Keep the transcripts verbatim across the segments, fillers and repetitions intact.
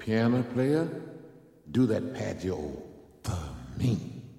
Piano player, do that paggio for me.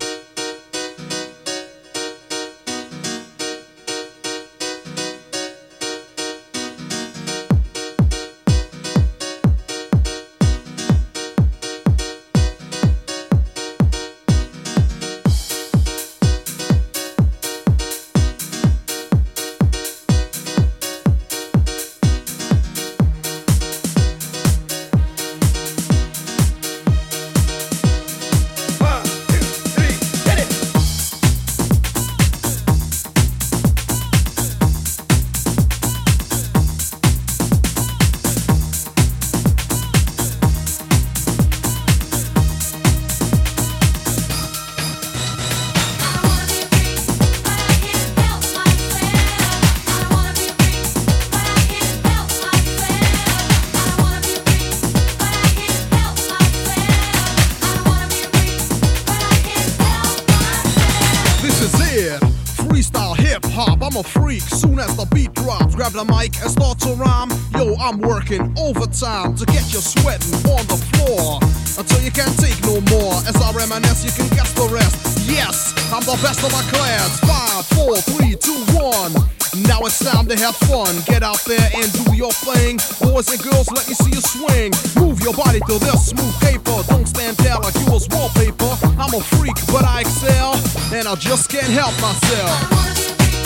Freestyle hip-hop, I'm a freak. Soon as the beat drops, grab the mic and start to rhyme. Yo, I'm working overtime to get you sweating on the floor until you can't take no more. As I reminisce, you can guess the rest. Yes, I'm the best of my class. Five, four, three, two, one. Now it's time to have fun. Get out there and do your thing. Boys and girls, let me see you swing. Move your body to this smooth paper. Don't stand there like you was wallpaper. I'm a freak, but I excel, and I just can't help myself.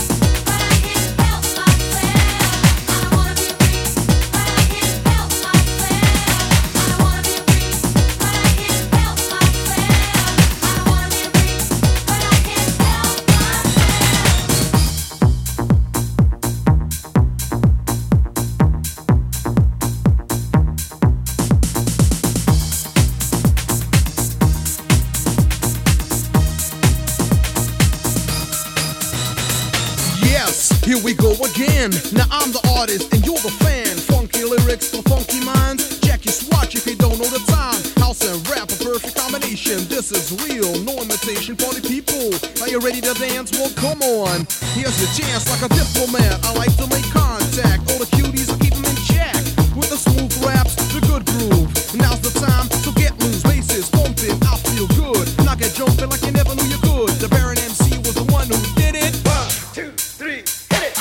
Here we go again. Now I'm the artist and you're the fan. Funky lyrics for funky minds. Check your swatch if you don't know the time. House and rap, a perfect combination. This is real, no imitation. Party people, are you ready to dance? Well, come on. Here's your chance like a diplomat. I like to make contact. All the cuties, I keep them in check. With the smooth raps, the good groove. Now's the time to get loose. Bases pumping, I feel good. Now get jumping like you never knew you could. The Baron M C was the one who did it. One, two, three.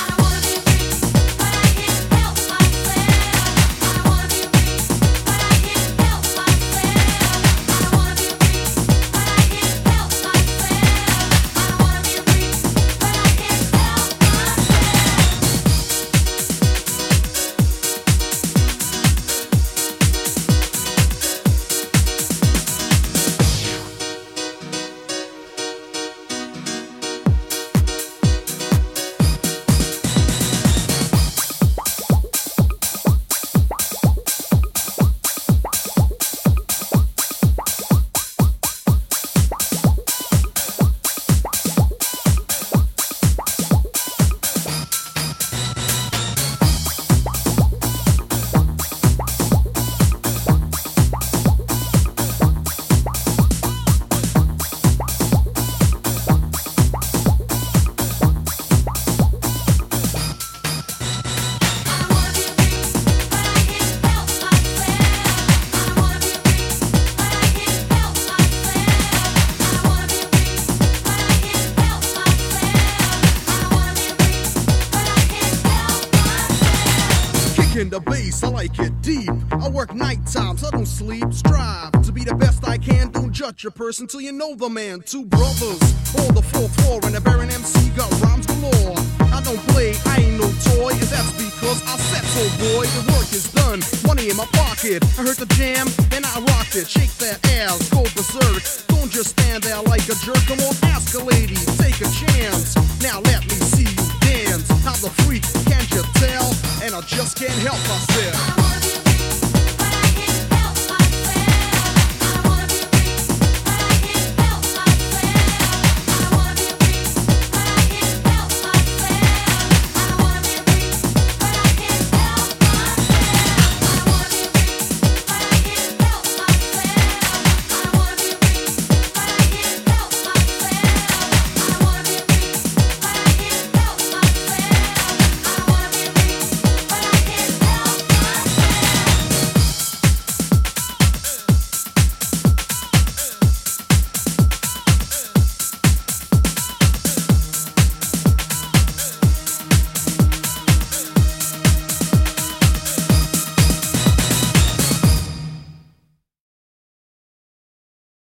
In the bass, I like it deep. I work night times, I don't sleep. Strive to be the best I can. Don't judge a person till you know the man. Two brothers on the fourth floor, and the Baron M C got rhymes galore. I don't play, I ain't no toy, and that's because I said so, boy. The work is done, money in my pocket. I heard the jam, and I rocked it. Shake that ass, go berserk. Don't just stand there like a jerk. Come on, ask a lady, take a chance. Now let me see you dance. I'm the freak, can't you tell? And I just can't help myself.